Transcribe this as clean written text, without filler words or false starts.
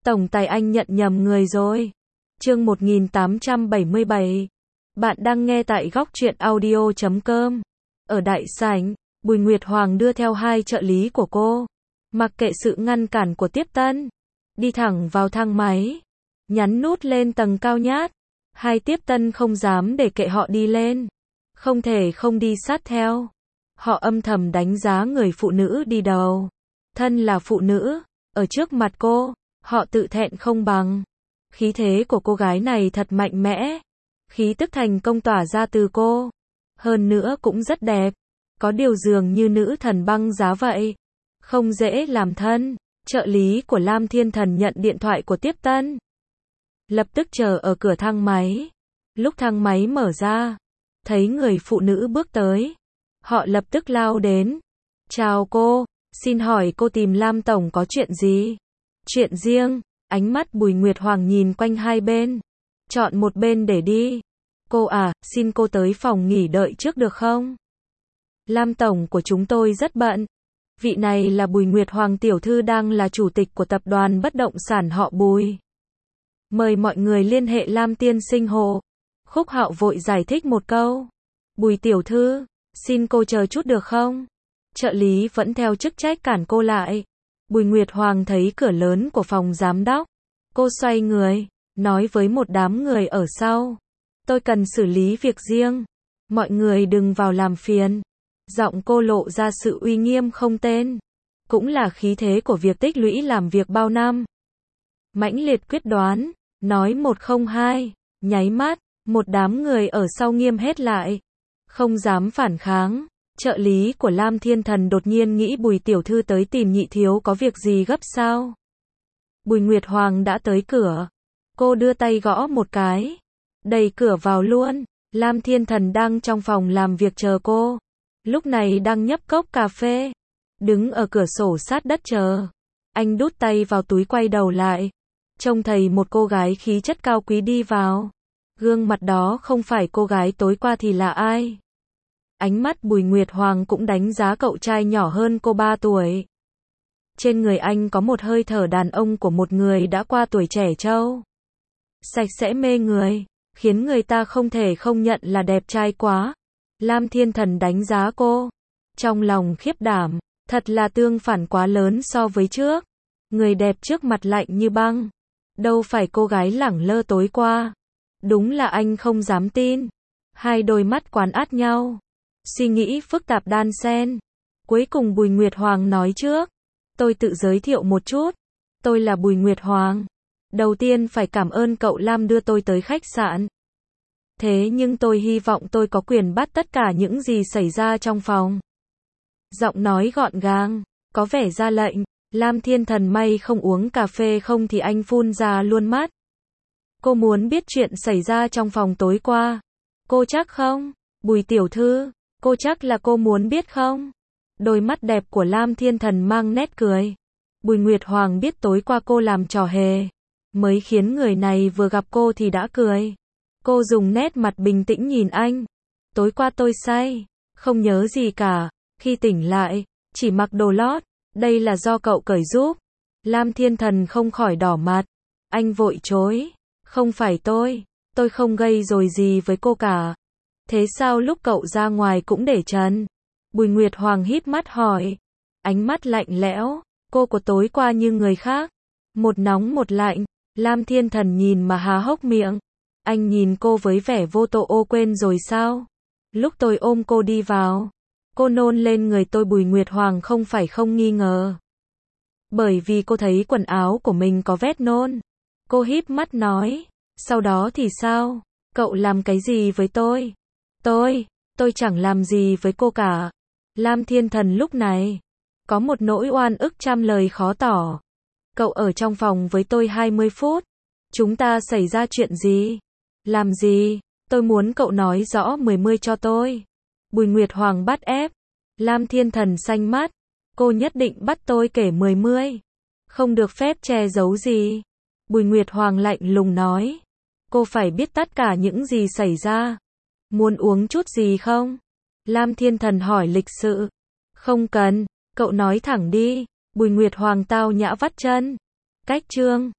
Tổng tài anh nhận nhầm người rồi. Chương 1877. Bạn đang nghe tại góc truyện audio.com. Ở đại sảnh, Bùi Nguyệt Hoàng đưa theo hai trợ lý của cô. Mặc kệ sự ngăn cản của tiếp tân. Đi thẳng vào thang máy. Nhấn nút lên tầng cao nhất. Hai tiếp tân không dám để kệ họ đi lên. Không thể không đi sát theo. Họ âm thầm đánh giá người phụ nữ đi đầu. Thân là phụ nữ, ở trước mặt cô, họ tự thẹn không bằng. Khí thế của cô gái này thật mạnh mẽ. Khí tức thành công tỏa ra từ cô. Hơn nữa cũng rất đẹp. Có điều dường như nữ thần băng giá vậy. Không dễ làm thân. Trợ lý của Lam Thiên Thần nhận điện thoại của tiếp tân. Lập tức chờ ở cửa thang máy. Lúc thang máy mở ra, thấy người phụ nữ bước tới. Họ lập tức lao đến. Chào cô, xin hỏi cô tìm Lam Tổng có chuyện gì? Chuyện riêng. Ánh mắt Bùi Nguyệt Hoàng nhìn quanh hai bên. Chọn một bên để đi. Cô à, xin cô tới phòng nghỉ đợi trước được không? Lam Tổng của chúng tôi rất bận. Vị này là Bùi Nguyệt Hoàng tiểu thư, đang là chủ tịch của tập đoàn bất động sản họ Bùi. Mời mọi người liên hệ Lam tiên sinh hộ. Khúc Hạo vội giải thích một câu. Bùi tiểu thư, xin cô chờ chút được không? Trợ lý vẫn theo chức trách cản cô lại. Bùi Nguyệt Hoàng thấy cửa lớn của phòng giám đốc. Cô xoay người, nói với một đám người ở sau. Tôi cần xử lý việc riêng. Mọi người đừng vào làm phiền. Giọng cô lộ ra sự uy nghiêm không tên. Cũng là khí thế của việc tích lũy làm việc bao năm. Mãnh liệt quyết đoán. Nói 102. Nháy mắt, một đám người ở sau nghiêm hết lại. Không dám phản kháng. Trợ lý của Lam Thiên Thần đột nhiên nghĩ Bùi tiểu thư tới tìm nhị thiếu có việc gì gấp sao? Bùi Nguyệt Hoàng đã tới cửa. Cô đưa tay gõ một cái. Đẩy cửa vào luôn. Lam Thiên Thần đang trong phòng làm việc chờ cô. Lúc này đang nhấp cốc cà phê. Đứng ở cửa sổ sát đất chờ. Anh đút tay vào túi quay đầu lại. Trông thấy một cô gái khí chất cao quý đi vào. Gương mặt đó không phải cô gái tối qua thì là ai? Ánh mắt Bùi Nguyệt Hoàng cũng đánh giá cậu trai nhỏ hơn cô 3 tuổi. Trên người anh có một hơi thở đàn ông của một người đã qua tuổi trẻ trâu. Sạch sẽ mê người, khiến người ta không thể không nhận là đẹp trai quá. Lam Thiên Thần đánh giá cô. Trong lòng khiếp đảm, thật là tương phản quá lớn so với trước. Người đẹp trước mặt lạnh như băng. Đâu phải cô gái lẳng lơ tối qua. Đúng là anh không dám tin. Hai đôi mắt quán át nhau. Suy nghĩ phức tạp đan xen. Cuối cùng Bùi Nguyệt Hoàng nói trước. Tôi tự giới thiệu một chút. Tôi là Bùi Nguyệt Hoàng. Đầu tiên phải cảm ơn cậu Lam đưa tôi tới khách sạn. Thế nhưng tôi hy vọng tôi có quyền bắt tất cả những gì xảy ra trong phòng. Giọng nói gọn gàng, có vẻ ra lệnh. Lam Thiên Thần may không uống cà phê không thì anh phun ra luôn mắt. Cô muốn biết chuyện xảy ra trong phòng tối qua. Cô chắc không? Bùi tiểu thư, cô chắc là cô muốn biết không? Đôi mắt đẹp của Lam Thiên Thần mang nét cười. Bùi Nguyệt Hoàng biết tối qua cô làm trò hề. Mới khiến người này vừa gặp cô thì đã cười. Cô dùng nét mặt bình tĩnh nhìn anh. Tối qua tôi say, không nhớ gì cả. Khi tỉnh lại, chỉ mặc đồ lót. Đây là do cậu cởi giúp. Lam Thiên Thần không khỏi đỏ mặt. Anh vội chối. Không phải tôi không gây rồi gì với cô cả. Thế sao lúc cậu ra ngoài cũng để trần? Bùi Nguyệt Hoàng híp mắt hỏi. Ánh mắt lạnh lẽo. Cô của tối qua như người khác. Một nóng một lạnh. Lam Thiên Thần nhìn mà há hốc miệng. Anh nhìn cô với vẻ vô tội. Ô quên rồi sao? Lúc tôi ôm cô đi vào, cô nôn lên người tôi. Bùi Nguyệt Hoàng không phải không nghi ngờ. Bởi vì cô thấy quần áo của mình có vết nôn. Cô híp mắt nói. Sau đó thì sao? Cậu làm cái gì với tôi? Tôi chẳng làm gì với cô cả. Lam Thiên Thần lúc này có một nỗi oan ức trăm lời khó tỏ. Cậu ở trong phòng với tôi 20 phút. Chúng ta xảy ra chuyện gì? Làm gì? Tôi muốn cậu nói rõ 10 cho tôi. Bùi Nguyệt Hoàng bắt ép. Lam Thiên Thần xanh mắt. Cô nhất định bắt tôi kể 10. Không được phép che giấu gì. Bùi Nguyệt Hoàng lạnh lùng nói. Cô phải biết tất cả những gì xảy ra. Muốn uống chút gì không? Lam Thiên Thần hỏi lịch sự. Không cần, cậu nói thẳng đi. Bùi Nguyệt Hoàng tao nhã vắt chân. Cách chương